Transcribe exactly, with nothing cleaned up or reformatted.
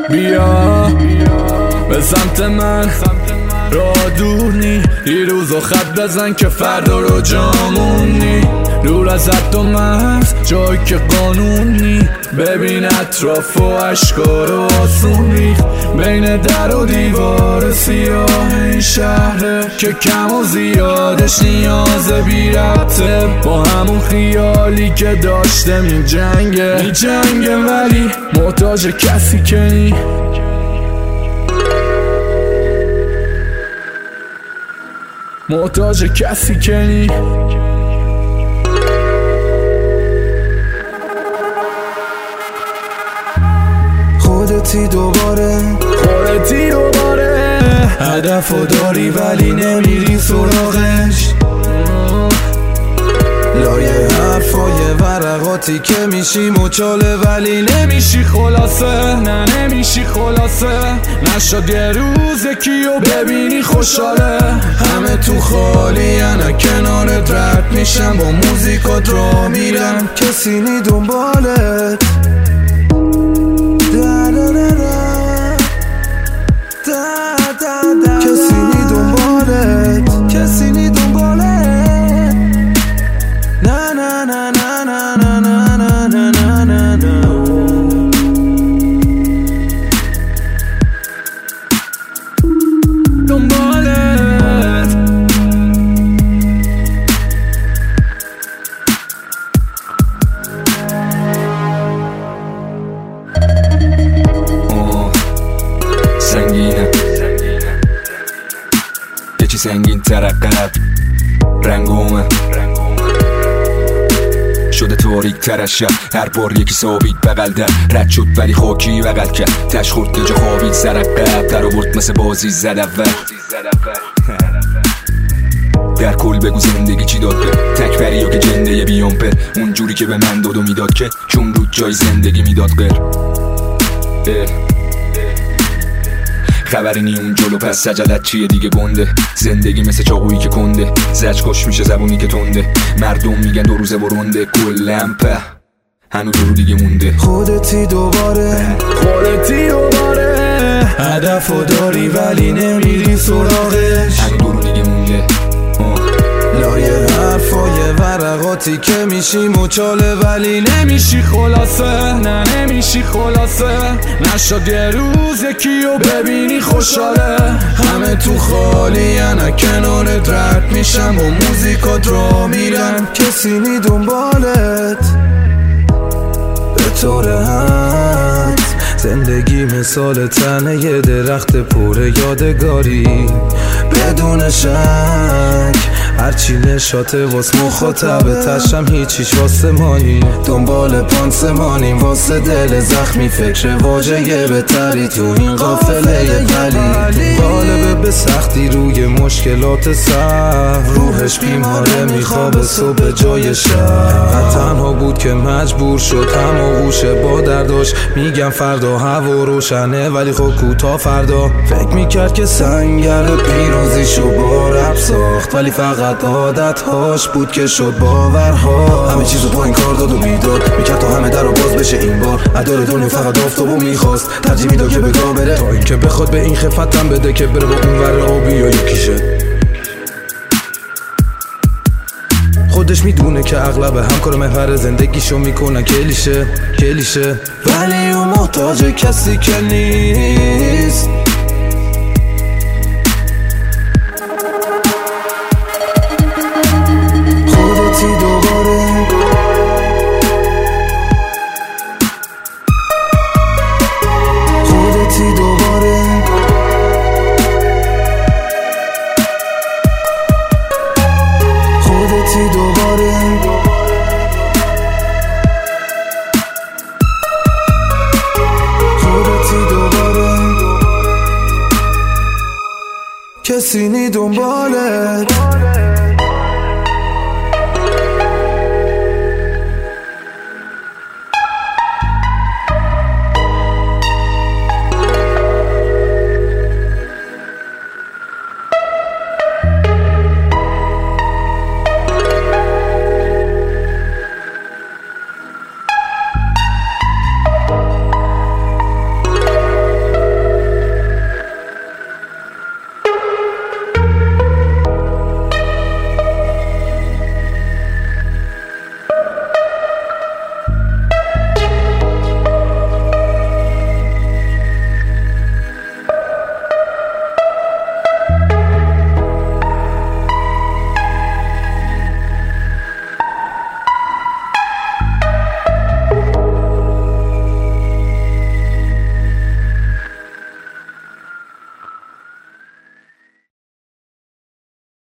بیا به سمت من، راه دور نی، دیروزو خط بزن که فردا رو جامونی. دور از حد و مرز جایی که قانونی، ببین اطراف و اشکار و آسون ریخت بین در و دیوار سیاه این شهره که کم و زیادش نیاز بی ربطه با همون خیالی که داشته می جنگه می جنگه ولی محتاج کسی که نی. محتاج کسی که نی. خودتی دوباره خودتی دوباره هدف و داری ولی نمیری سراغش، لایه حرفای ورقاتی که میشی مچاله ولی نمیشی خلاصه. نه نمیشی خلاصه، نشد یه روز کیو ببینی خوشحاله. همه تو خالی انا کنارت رد میشم، با موزیکات را میرم کسی نی دنبالت. کسی نی دنبالت، کسی نی دنبالت. نه نه نه نه نه نه نه نه نه نه نه. دنبالت سنگینه، یکی سنگین ترقب رنگومه شده تاریک تر از شب، هر بار یکی ثابت بغل در رد شد ولی خاکی بغل کرد، تش خورد یه جا خوابید سرقب در آورد مثل بازی زد اول. در کل بگو زندگی چی داد به تک پریا که جنده یه بیان پر اونجوری که به من داد و میداد که چون رود جای زندگی میداد غیر خبری نی اون جلو پس سجلت چیه دیگه گنده. زندگی مثل چاقویی که کنده زج کش میشه زبونی که تنده، مردم میگن دو روزه برونده کلم په هنو دو رو دیگه مونده. خودتی دوباره خودتی دوباره هدف و داری ولی نمیری سراغش، هنو دو رو دیگه مونده. لایه حرفای ورقاتی که میشی مچاله ولی نمیشی خلاصه. نه نمیشی خلاصه، نشد یه روز کیو ببینی خوشحاله. همه تو خالی انا کنارت رد میشم، با موزیکات را میرم کسی نی دنبالت. به طور حد زندگی مثال تنه یه درخت پر یادگاری، بدون شک هرچی نشاته واس مخاطبه تشم هیچیش واسه مانی، دنبال پانسمانیم واسه دل زخمی، فکر واجه بهتری تو این قافله ولی غالبه به سختی روی مشکلات سر روحش بیماره میخوابه صبح جای شب. تنها بود که مجبور شد هماغوشه با درداش، میگم فردا هوا روشنه ولی خب کوتا فردا. فکر میکرد که سنگر پیروزیشو با رب ساخت ولی فقط عادت هاش بود که شد باورها. همه چیزو با این کار داد و بیداد میکرد تا همه در رو باز بشه این بار. اداره دنیا فقط آفتابو میخواست، ترجیح میداد که بگاه بره تا این که بخواد به این خفتم بده که بره با اون ور آبی یا یکیشه. خودش میدونه که اغلب همکار محور زندگیشو میکنن کلیشه کلیشه ولی اون محتاج کسی که نیست. خودتی دوباره خودتی دوباره خودتی دوباره خودتی دوباره کسی نی دنبالت.